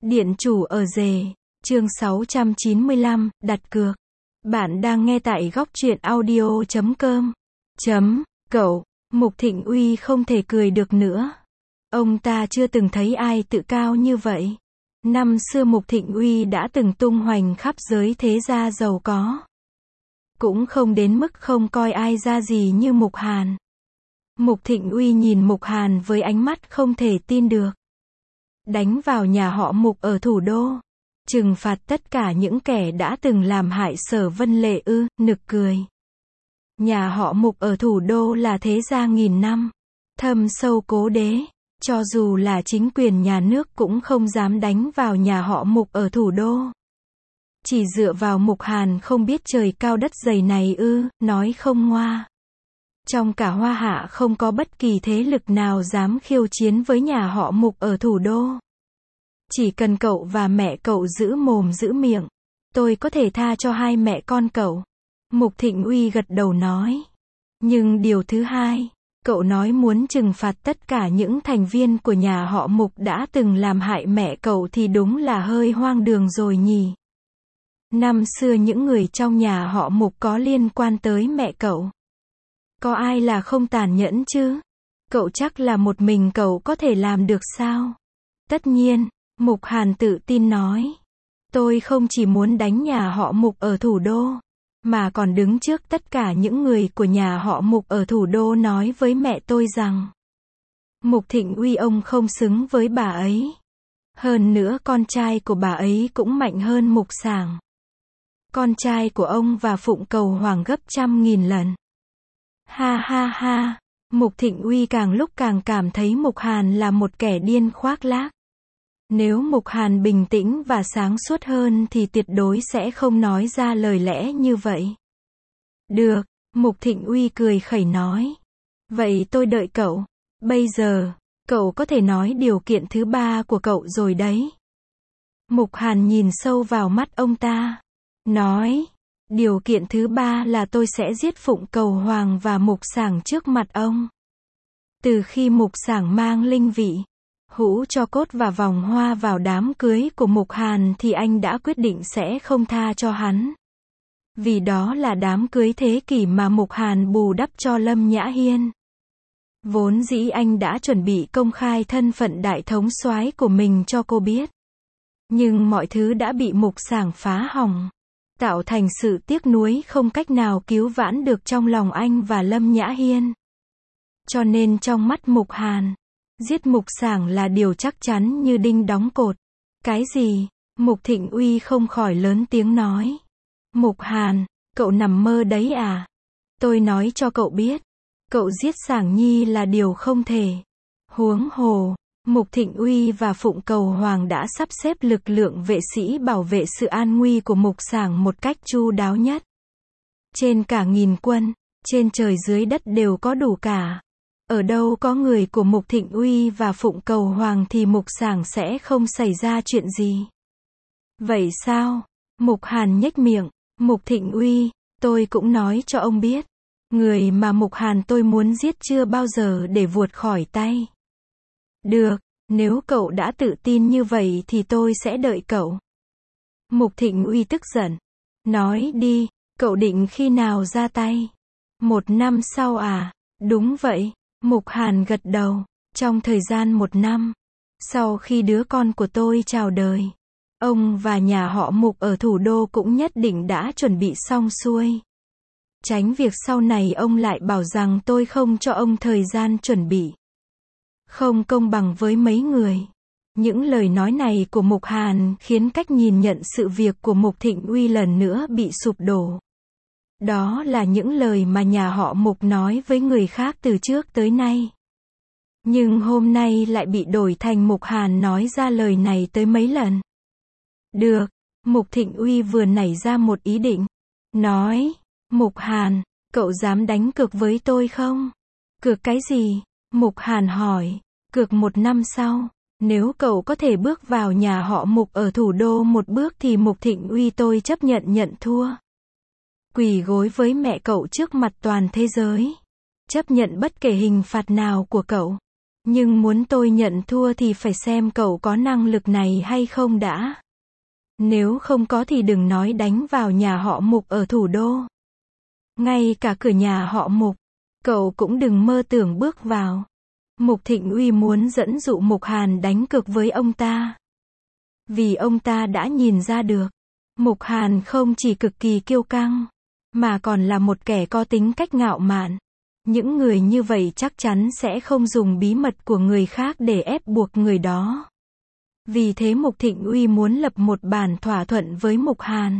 Điện chủ ở rể, chương 695, đặt cược. Bạn đang nghe tại góc truyện audio.com. Cậu, Mục Thịnh Uy không thể cười được nữa. Ông ta chưa từng thấy ai tự cao như vậy. Năm xưa Mục Thịnh Uy đã từng tung hoành khắp giới thế gia giàu có. Cũng không đến mức không coi ai ra gì như Mục Hàn. Mục Thịnh Uy nhìn Mục Hàn với ánh mắt không thể tin được. Đánh vào nhà họ Mục ở thủ đô. Trừng phạt tất cả những kẻ đã từng làm hại Sở Vân Lệ ư, nực cười. Nhà họ Mục ở thủ đô là thế gia nghìn năm. Thâm sâu cố đế. Cho dù là chính quyền nhà nước cũng không dám đánh vào nhà họ Mục ở thủ đô. Chỉ dựa vào Mục Hàn không biết trời cao đất dày này ư, nói không ngoa. Trong cả Hoa Hạ không có bất kỳ thế lực nào dám khiêu chiến với nhà họ Mục ở thủ đô. Chỉ cần cậu và mẹ cậu giữ mồm giữ miệng, tôi có thể tha cho hai mẹ con cậu. Mục Thịnh Uy gật đầu nói. Nhưng điều thứ hai, cậu nói muốn trừng phạt tất cả những thành viên của nhà họ Mục đã từng làm hại mẹ cậu thì đúng là hơi hoang đường rồi nhỉ. Năm xưa những người trong nhà họ Mục có liên quan tới mẹ cậu. Có ai là không tàn nhẫn chứ? Cậu chắc là một mình cậu có thể làm được sao? Tất nhiên, Mục Hàn tự tin nói. Tôi không chỉ muốn đánh nhà họ Mục ở thủ đô, mà còn đứng trước tất cả những người của nhà họ Mục ở thủ đô nói với mẹ tôi rằng Mục Thịnh Uy ông không xứng với bà ấy. Hơn nữa con trai của bà ấy cũng mạnh hơn Mục Sảng. Con trai của ông và Phụng Cầu Hoàng gấp 100.000 lần. Ha ha ha, Mục Thịnh Uy càng lúc càng cảm thấy Mục Hàn là một kẻ điên khoác lác. Nếu Mục Hàn bình tĩnh và sáng suốt hơn thì tuyệt đối sẽ không nói ra lời lẽ như vậy. Được, Mục Thịnh Uy cười khẩy nói. Vậy tôi đợi cậu. Bây giờ, cậu có thể nói điều kiện thứ ba của cậu rồi đấy. Mục Hàn nhìn sâu vào mắt ông ta. Nói, điều kiện thứ ba là tôi sẽ giết Phụng Cầu Hoàng và Mục Sảng trước mặt ông. Từ khi Mục Sảng mang linh vị, hũ cho cốt và vòng hoa vào đám cưới của Mục Hàn thì anh đã quyết định sẽ không tha cho hắn. Vì đó là đám cưới thế kỷ mà Mục Hàn bù đắp cho Lâm Nhã Hiên. Vốn dĩ anh đã chuẩn bị công khai thân phận đại thống soái của mình cho cô biết. Nhưng mọi thứ đã bị Mục Sảng phá hỏng, tạo thành sự tiếc nuối không cách nào cứu vãn được trong lòng anh và Lâm Nhã Hiên. Cho nên trong mắt Mục Hàn, giết Mục Sảng là điều chắc chắn như đinh đóng cột. Cái gì? Mục Thịnh Uy không khỏi lớn tiếng nói. Mục Hàn, cậu nằm mơ đấy à? Tôi nói cho cậu biết, cậu giết Sảng Nhi là điều không thể. Huống hồ, Mục Thịnh Uy và Phụng Cầu Hoàng đã sắp xếp lực lượng vệ sĩ bảo vệ sự an nguy của Mục Sảng một cách chu đáo nhất. Trên cả 1000 quân, trên trời dưới đất đều có đủ cả. Ở đâu có người của Mục Thịnh Uy và Phụng Cầu Hoàng thì Mục Sảng sẽ không xảy ra chuyện gì. Vậy sao? Mục Hàn nhếch miệng. Mục Thịnh Uy, tôi cũng nói cho ông biết. Người mà Mục Hàn tôi muốn giết chưa bao giờ để vuột khỏi tay. Được, nếu cậu đã tự tin như vậy thì tôi sẽ đợi cậu. Mục Thịnh Uy tức giận. Nói đi, cậu định khi nào ra tay? 1 năm sau à? Đúng vậy. Mục Hàn gật đầu. Trong thời gian 1 năm, sau khi đứa con của tôi chào đời, ông và nhà họ Mục ở thủ đô cũng nhất định đã chuẩn bị xong xuôi. Tránh việc sau này ông lại bảo rằng tôi không cho ông thời gian chuẩn bị. Không công bằng với mấy người. Những lời nói này của Mục Hàn khiến cách nhìn nhận sự việc của Mục Thịnh Uy lần nữa bị sụp đổ. Đó là những lời mà nhà họ Mục nói với người khác từ trước tới nay. Nhưng hôm nay lại bị đổi thành Mục Hàn nói ra lời này tới mấy lần. Được, Mục Thịnh Uy vừa nảy ra một ý định. Nói, Mục Hàn, cậu dám đánh cược với tôi không? Cược cái gì? Mục Hàn hỏi. Cược 1 năm sau, nếu cậu có thể bước vào nhà họ Mục ở thủ đô một bước thì Mục Thịnh Uy tôi chấp nhận thua. Quỳ gối với mẹ cậu trước mặt toàn thế giới. Chấp nhận bất kể hình phạt nào của cậu. Nhưng muốn tôi nhận thua thì phải xem cậu có năng lực này hay không đã. Nếu không có thì đừng nói đánh vào nhà họ Mục ở thủ đô. Ngay cả cửa nhà họ Mục, cậu cũng đừng mơ tưởng bước vào. Mục Thịnh Uy muốn dẫn dụ Mục Hàn đánh cược với ông ta. Vì ông ta đã nhìn ra được, Mục Hàn không chỉ cực kỳ kiêu căng, mà còn là một kẻ có tính cách ngạo mạn. Những người như vậy chắc chắn sẽ không dùng bí mật của người khác để ép buộc người đó. Vì thế Mục Thịnh Uy muốn lập một bản thỏa thuận với Mục Hàn.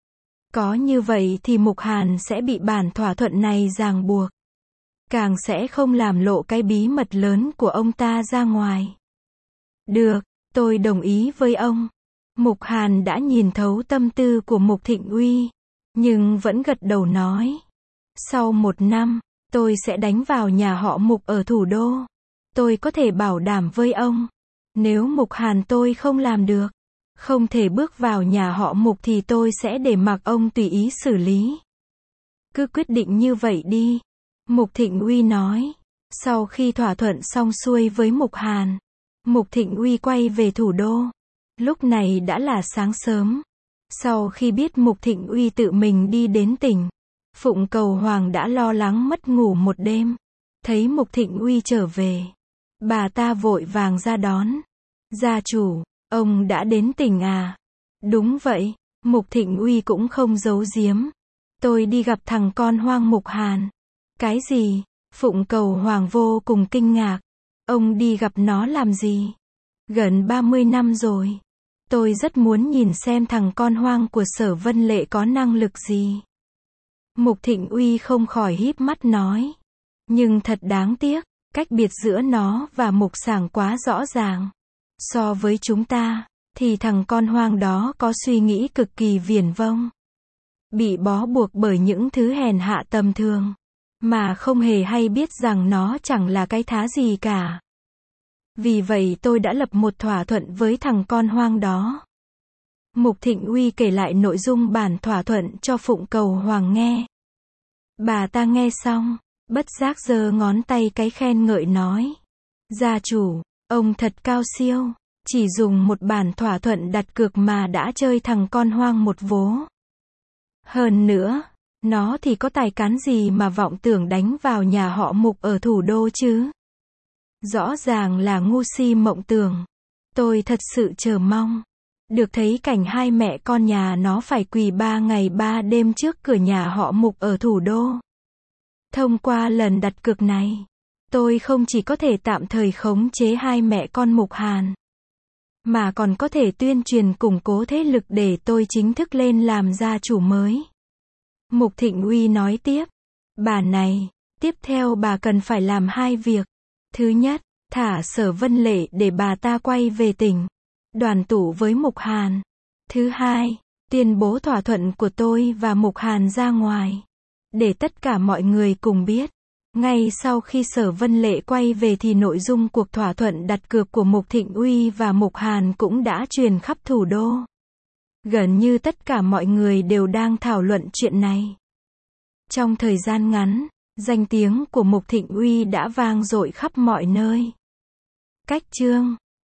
Có như vậy thì Mục Hàn sẽ bị bản thỏa thuận này ràng buộc. Càng sẽ không làm lộ cái bí mật lớn của ông ta ra ngoài. Được, tôi đồng ý với ông. Mục Hàn đã nhìn thấu tâm tư của Mục Thịnh Uy, nhưng vẫn gật đầu nói. Sau 1 năm, tôi sẽ đánh vào nhà họ Mục ở thủ đô. Tôi có thể bảo đảm với ông. Nếu Mục Hàn tôi không làm được, không thể bước vào nhà họ Mục thì tôi sẽ để mặc ông tùy ý xử lý. Cứ quyết định như vậy đi. Mục Thịnh Uy nói. Sau khi thỏa thuận xong xuôi với Mục Hàn, Mục Thịnh Uy quay về thủ đô. Lúc này đã là sáng sớm. Sau khi biết Mục Thịnh Uy tự mình đi đến tỉnh, Phụng Cầu Hoàng đã lo lắng mất ngủ một đêm. Thấy Mục Thịnh Uy trở về, bà ta vội vàng ra đón. Gia chủ, ông đã đến tỉnh à? Đúng vậy, Mục Thịnh Uy cũng không giấu giếm. Tôi đi gặp thằng con hoang Mục Hàn. Cái gì? Phụng Cầu Hoàng vô cùng kinh ngạc. Ông đi gặp nó làm gì? Gần 30 năm rồi. Tôi rất muốn nhìn xem thằng con hoang của Sở Vân Lệ có năng lực gì. Mục Thịnh Uy không khỏi híp mắt nói. Nhưng thật đáng tiếc, cách biệt giữa nó và Mục Sảng quá rõ ràng. So với chúng ta, thì thằng con hoang đó có suy nghĩ cực kỳ viển vông. Bị bó buộc bởi những thứ hèn hạ tầm thường, mà không hề hay biết rằng nó chẳng là cái thá gì cả. Vì vậy tôi đã lập một thỏa thuận với thằng con hoang đó. Mục Thịnh Uy kể lại nội dung bản thỏa thuận cho Phụng Cầu Hoàng nghe. Bà ta nghe xong, bất giác giơ ngón tay cái khen ngợi nói. Gia chủ, ông thật cao siêu, chỉ dùng một bản thỏa thuận đặt cược mà đã chơi thằng con hoang một vố. Hơn nữa, nó thì có tài cán gì mà vọng tưởng đánh vào nhà họ Mục ở thủ đô chứ? Rõ ràng là ngu si mộng tưởng. Tôi thật sự chờ mong được thấy cảnh hai mẹ con nhà nó phải quỳ 3 ngày 3 đêm trước cửa nhà họ Mục ở thủ đô. Thông qua lần đặt cược này, tôi không chỉ có thể tạm thời khống chế hai mẹ con Mục Hàn, mà còn có thể tuyên truyền củng cố thế lực để tôi chính thức lên làm gia chủ mới. Mục Thịnh Uy nói tiếp. Bà này, tiếp theo bà cần phải làm 2 việc. Thứ nhất, thả Sở Vân Lệ để bà ta quay về tỉnh, đoàn tụ với Mục Hàn. Thứ hai, tuyên bố thỏa thuận của tôi và Mục Hàn ra ngoài, để tất cả mọi người cùng biết. Ngay sau khi Sở Vân Lệ quay về thì nội dung cuộc thỏa thuận đặt cược của Mục Thịnh Uy và Mục Hàn cũng đã truyền khắp thủ đô. Gần như tất cả mọi người đều đang thảo luận chuyện này. Trong thời gian ngắn, danh tiếng của Mục Thịnh Uy đã vang dội khắp mọi nơi. Cách chương